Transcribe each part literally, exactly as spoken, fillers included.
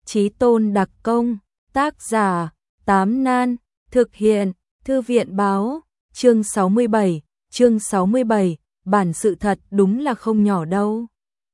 Chí tôn đặc công, tác giả, Tám Nan, thực hiện, Thư viện báo, chương sáu mươi bảy, chương sáu mươi bảy, bản sự thật đúng là không nhỏ đâu.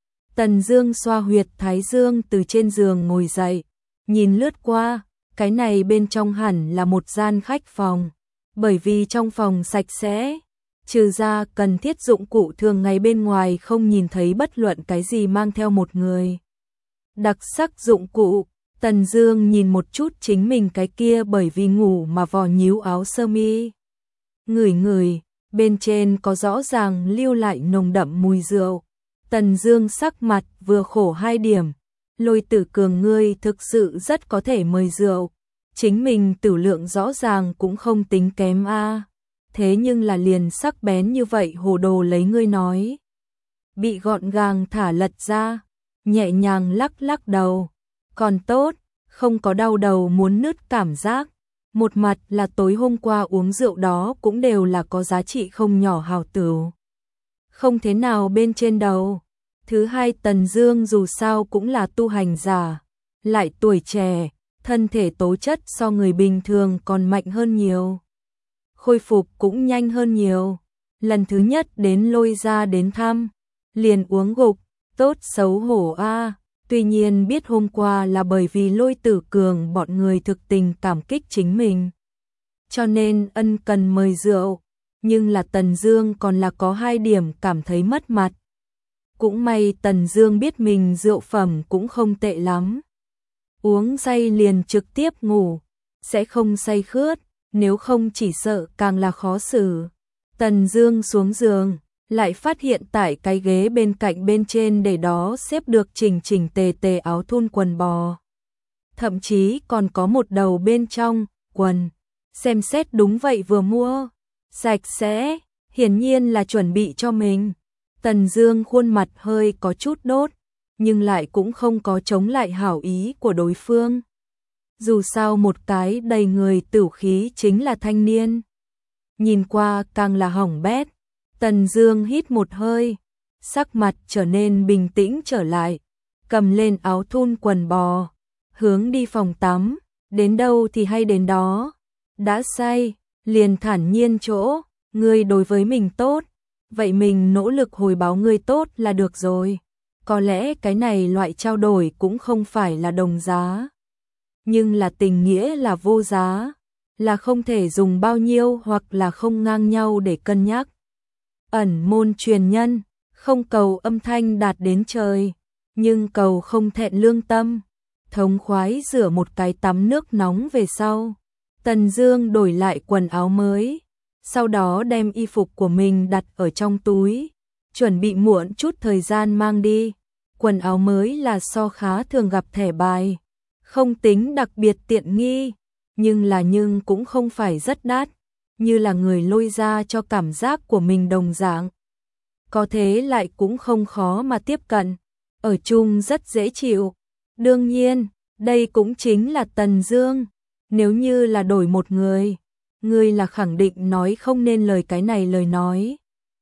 Tần Dương xoa huyệt thái dương từ trên giường ngồi dậy, nhìn lướt qua, cái này bên trong hẳn là một gian khách phòng, bởi vì trong phòng sạch sẽ, trừ ra cần thiết dụng cụ thường ngày bên ngoài không nhìn thấy bất luận cái gì mang theo một người. Đặc sắc dụng cụ, Tần Dương nhìn một chút chính mình cái kia bởi vì ngủ mà vò nhíu áo sơ mi. Ngửi ngửi, bên trên có rõ ràng lưu lại nồng đậm mùi rượu. Tần Dương sắc mặt vừa khổ hai điểm, Lôi Tử Cường ngươi thực sự rất có thể mời rượu, chính mình tử lượng rõ ràng cũng không tính kém a, thế nhưng là liền sắc bén như vậy hồ đồ lấy ngươi nói. Bị gọn gàng thả lật ra, nhẹ nhàng lắc lắc đầu, còn tốt, không có đau đầu muốn nứt cảm giác. Một mặt là tối hôm qua uống rượu đó cũng đều là có giá trị không nhỏ hảo tửu, không thế nào bên trên đầu. Thứ hai, Tần Dương dù sao cũng là tu hành giả, lại tuổi trẻ, thân thể tố chất so người bình thường còn mạnh hơn nhiều, khôi phục cũng nhanh hơn nhiều. Lần thứ nhất đến Lôi gia đến thăm, liền uống gục, tốt xấu hổ a. Tuy nhiên biết hôm qua là bởi vì Lôi Tử Cường bọn người thực tình cảm kích chính mình, cho nên ân cần mời rượu, nhưng là Tần Dương còn là có hai điểm cảm thấy mất mặt. Cũng may Tần Dương biết mình rượu phẩm cũng không tệ lắm, uống say liền trực tiếp ngủ, sẽ không say khướt, nếu không chỉ sợ càng là khó xử. Tần Dương xuống giường, lại phát hiện tại cái ghế bên cạnh bên trên để đó xếp được chỉnh chỉnh tề tề áo thun quần bò. Thậm chí còn có một đầu bên trong, quần, xem xét đúng vậy vừa mua, sạch sẽ, hiển nhiên là chuẩn bị cho mình. Tần Dương khuôn mặt hơi có chút đốt, nhưng lại cũng không có chống lại hảo ý của đối phương. Dù sao một cái đầy người tửu khí chính là thanh niên. Nhìn qua càng là hỏng bét. Tần Dương hít một hơi, sắc mặt trở nên bình tĩnh trở lại, cầm lên áo thun quần bò, hướng đi phòng tắm, đến đâu thì hay đến đó. Đã say, liền thản nhiên chỗ, ngươi đối với mình tốt, vậy mình nỗ lực hồi báo ngươi tốt là được rồi. Có lẽ cái này loại trao đổi cũng không phải là đồng giá, nhưng là tình nghĩa là vô giá, là không thể dùng bao nhiêu hoặc là không ngang nhau để cân nhắc. Ẩn môn truyền nhân, không cầu âm thanh đạt đến trời, nhưng cầu không thẹn lương tâm. Thống khoái rửa một cái tắm nước nóng về sau, Tần Dương đổi lại quần áo mới, sau đó đem y phục của mình đặt ở trong túi, chuẩn bị muộn chút thời gian mang đi. Quần áo mới là so khá thường gặp thẻ bài, không tính đặc biệt tiện nghi, nhưng là nhưng cũng không phải rất đắt, như là người Lôi ra cho cảm giác của mình đồng dạng. Có thế lại cũng không khó mà tiếp cận, ở chung rất dễ chịu. Đương nhiên, đây cũng chính là Tần Dương, nếu như là đổi một người, người là khẳng định nói không nên lời cái này lời nói.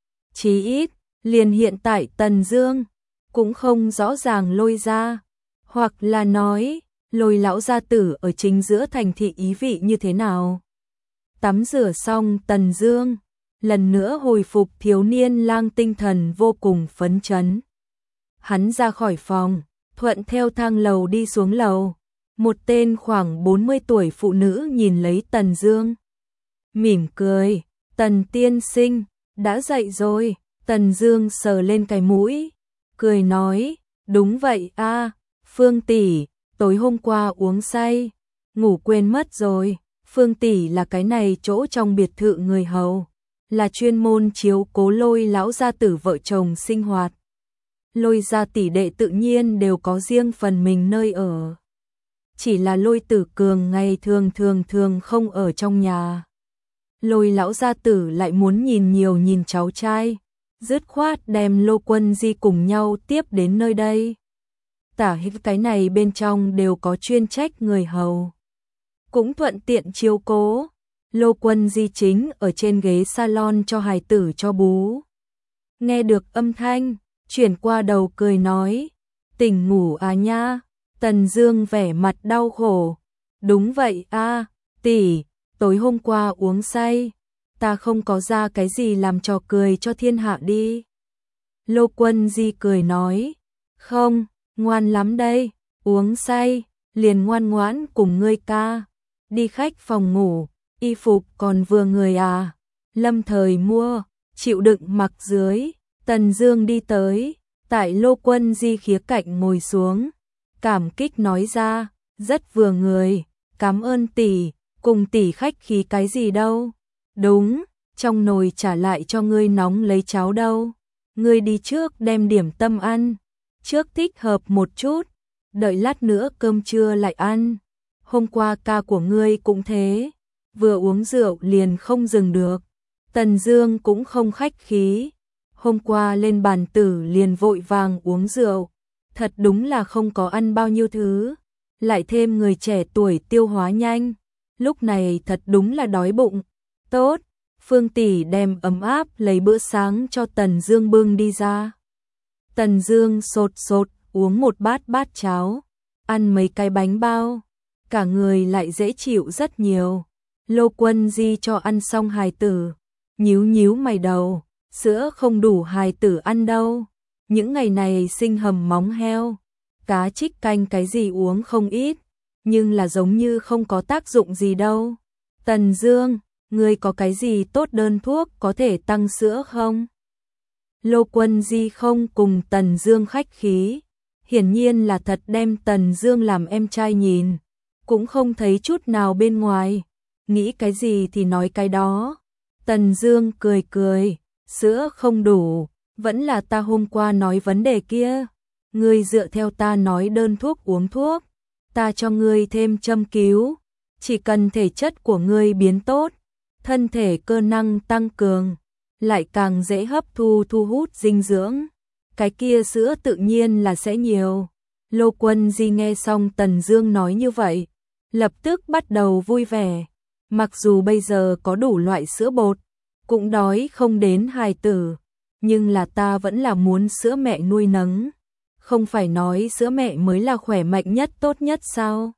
Chí ít, liền hiện tại Tần Dương cũng không rõ ràng Lôi ra, hoặc là nói, Lôi lão gia tử ở chính giữa thành thị ý vị như thế nào. Tắm rửa xong, Tần Dương lần nữa hồi phục thiếu niên lang tinh thần vô cùng phấn chấn. Hắn ra khỏi phòng, thuận theo thang lầu đi xuống lầu. Một tên khoảng bốn mươi tuổi phụ nữ nhìn lấy Tần Dương, mỉm cười, "Tần tiên sinh, đã dậy rồi." Tần Dương sờ lên cái mũi, cười nói, "Đúng vậy a, Phương tỷ, tối hôm qua uống say, ngủ quên mất rồi." Phương tỷ là cái này chỗ trong biệt thự người hầu, là chuyên môn chiếu cố Lôi lão gia tử vợ chồng sinh hoạt. Lôi gia tỷ đệ tự nhiên đều có riêng phần mình nơi ở, chỉ là Lôi Tử Cường ngày thường thường thường không ở trong nhà. Lôi lão gia tử lại muốn nhìn nhiều nhìn cháu trai, dứt khoát đem Lô Quân Di cùng nhau tiếp đến nơi đây. Tả hữu cái này bên trong đều có chuyên trách người hầu, cũng thuận tiện chiếu cố. Lô Quân Di chính ở trên ghế salon cho hài tử cho bú. Nghe được âm thanh, chuyển qua đầu cười nói, "Tỉnh ngủ à nha." Tần Dương vẻ mặt đau khổ. Đúng vậy a, tỷ, tối hôm qua uống say, ta không có ra cái gì làm trò cười cho thiên hạ đi. Lô Quân Di cười nói, không, ngoan lắm đây, uống say, liền ngoan ngoãn cùng ngươi ca. Đi khách phòng ngủ, y phục còn vừa người à, lâm thời mua, chịu đựng mặc dưới. Tần Dương đi tới, tại Lô Quân Di khía cạnh ngồi xuống, cảm kích nói ra, rất vừa người, cảm ơn tỷ, cùng tỷ khách khí cái gì đâu. Đúng, trong nồi trả lại cho ngươi nóng lấy cháo đâu. Ngươi đi trước đem điểm tâm ăn, trước thích hợp một chút, đợi lát nữa cơm trưa lại ăn. Hôm qua ca của ngươi cũng thế, vừa uống rượu liền không dừng được. Tần Dương cũng không khách khí, hôm qua lên bàn tử liền vội vàng uống rượu, thật đúng là không có ăn bao nhiêu thứ, lại thêm người trẻ tuổi tiêu hóa nhanh, lúc này thật đúng là đói bụng. Tốt, Phương tỷ đem ấm áp lấy bữa sáng cho Tần Dương bưng đi ra. Tần Dương sột sột uống một bát bát cháo, ăn mấy cái bánh bao, cả người lại dễ chịu rất nhiều. Lô Quân Di cho ăn xong hài tử, nhíu nhíu mày đầu, sữa không đủ hài tử ăn đâu. Những ngày này sinh hầm móng heo, cá trích canh cái gì uống không ít, nhưng là giống như không có tác dụng gì đâu. Tần Dương, ngươi có cái gì tốt đơn thuốc có thể tăng sữa không? Lô Quân Di không cùng Tần Dương khách khí, hiển nhiên là thật đem Tần Dương làm em trai nhìn, cũng không thấy chút nào bên ngoài, nghĩ cái gì thì nói cái đó. Tần Dương cười cười, sữa không đủ, vẫn là ta hôm qua nói vấn đề kia, ngươi dựa theo ta nói đơn thuốc uống thuốc, ta cho ngươi thêm châm cứu, chỉ cần thể chất của ngươi biến tốt, thân thể cơ năng tăng cường, lại càng dễ hấp thu thu hút dinh dưỡng, cái kia sữa tự nhiên là sẽ nhiều. Lô Quân Di nghe xong Tần Dương nói như vậy, lập tức bắt đầu vui vẻ, mặc dù bây giờ có đủ loại sữa bột, cũng đói không đến hài tử, nhưng là ta vẫn là muốn sữa mẹ nuôi nấng, không phải nói sữa mẹ mới là khỏe mạnh nhất tốt nhất sao?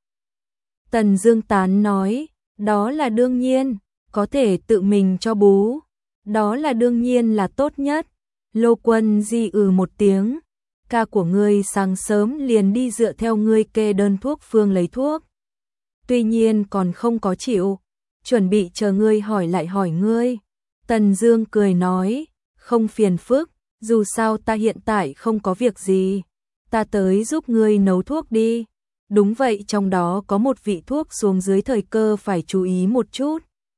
Tần Dương tán nói, đó là đương nhiên, có thể tự mình cho bú, đó là đương nhiên là tốt nhất. Lô Quân Di ừ một tiếng, ca của ngươi sáng sớm liền đi dựa theo ngươi kê đơn thuốc phương lấy thuốc, tuy nhiên còn không có chịu, chuẩn bị chờ ngươi hỏi lại hỏi ngươi. Tần Dương cười nói, không phiền phức, dù sao ta hiện tại không có việc gì, ta tới giúp ngươi nấu thuốc đi. Đúng vậy, trong đó có một vị thuốc xuống dưới thời cơ phải chú ý một chút,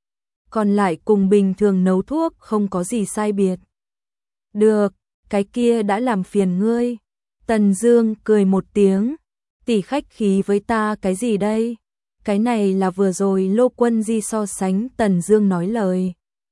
còn lại cùng bình thường nấu thuốc không có gì sai biệt. Được, cái kia đã làm phiền ngươi. Tần Dương cười một tiếng, tỷ khách khí với ta cái gì đây? Cái này là vừa rồi Lô Quân Di so sánh Tần Dương nói lời.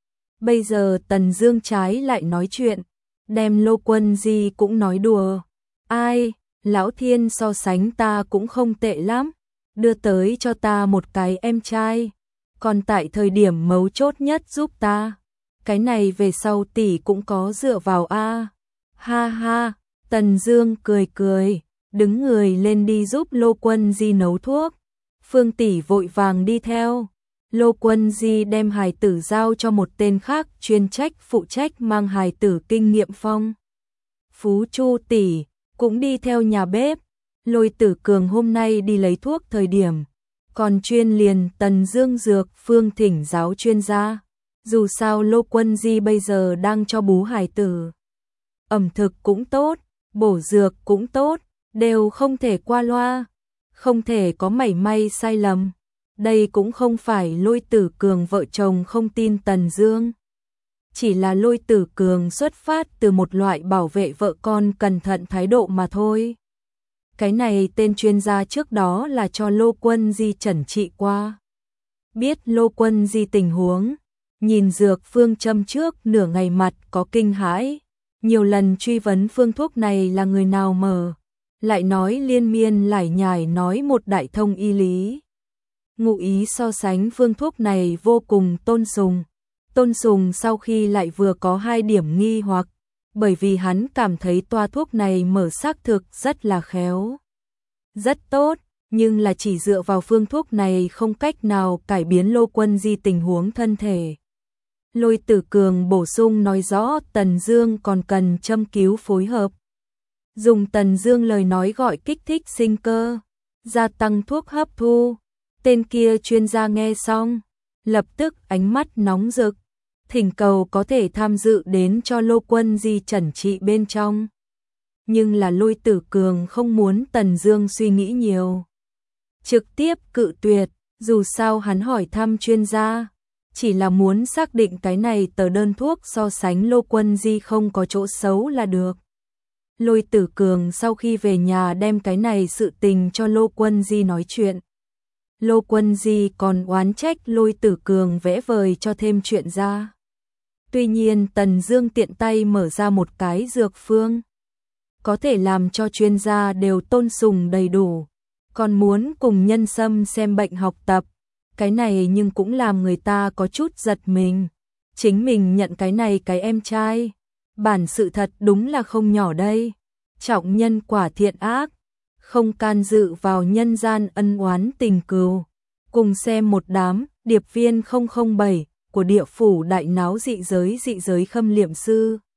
Bây giờ Tần Dương trái lại nói chuyện, đem Lô Quân Di cũng nói đùa. Ai, lão thiên so sánh ta cũng không tệ lắm, đưa tới cho ta một cái em trai, còn tại thời điểm mấu chốt nhất giúp ta. Cái này về sau tỷ cũng có dựa vào a. Ha ha, Tần Dương cười cười, đứng người lên đi giúp Lô Quân Di nấu thuốc. Phương tỷ vội vàng đi theo. Lô Quân Di đem hài tử giao cho một tên khác chuyên trách phụ trách mang hài tử kinh nghiệm phong. Phú Chu tỷ cũng đi theo nhà bếp. Lôi Tử Cường hôm nay đi lấy thuốc thời điểm, còn chuyên liền Tần Dương dược phương thỉnh giáo chuyên gia. Dù sao Lô Quân Di bây giờ đang cho bú hài tử, ẩm thực cũng tốt, bổ dược cũng tốt, đều không thể qua loa, không thể có mảy may sai lầm. Đây cũng không phải Lôi Tử Cường vợ chồng không tin Tần Dương, chỉ là Lôi Tử Cường xuất phát từ một loại bảo vệ vợ con cẩn thận thái độ mà thôi. Cái này tên chuyên gia trước đó là cho Lô Quân Di chẩn trị qua. Biết Lô Quân Di tình huống, nhìn dược phương châm trước nửa ngày mặt có kinh hãi, nhiều lần truy vấn phương thuốc này là người nào mở, lại nói liên miên lải nhải nói một đại thông y lý. Ngụ ý so sánh phương thuốc này vô cùng tôn sùng. Tôn sùng sau khi lại vừa có hai điểm nghi hoặc, bởi vì hắn cảm thấy toa thuốc này mở xác thực rất là khéo. rất tốt, nhưng là chỉ dựa vào phương thuốc này không cách nào cải biến Lô Quân Di tình huống thân thể. Lôi Tử Cường bổ sung nói rõ Tần Dương còn cần châm cứu phối hợp. Dùng Tần Dương lời nói gọi kích thích sinh cơ, gia tăng thuốc hấp thu. Tên kia chuyên gia nghe xong, lập tức ánh mắt nóng rực, thỉnh cầu có thể tham dự đến cho Lô Quân Di chẩn trị bên trong. Nhưng là Lôi Tử Cường không muốn Tần Dương suy nghĩ nhiều, trực tiếp cự tuyệt, dù sao hắn hỏi thăm chuyên gia, chỉ là muốn xác định cái này tờ đơn thuốc so sánh Lô Quân Di không có chỗ xấu là được. Lôi Tử Cường sau khi về nhà đem cái này sự tình cho Lô Quân Di nói chuyện. Lô Quân Di còn oán trách Lôi Tử Cường vẽ vời cho thêm chuyện ra. Tuy nhiên Tần Dương tiện tay mở ra một cái dược phương, có thể làm cho chuyên gia đều tôn sùng đầy đủ, còn muốn cùng Nhân Sâm xem bệnh học tập. Cái này nhưng cũng làm người ta có chút giật mình. Chính mình nhận cái này cái em trai, bản sự thật đúng là không nhỏ đây. Trọng nhân quả thiện ác, không can dự vào nhân gian ân oán tình cừu. Cùng xem một đám điệp viên không không bảy của địa phủ đại náo dị giới dị giới khâm liệm sư.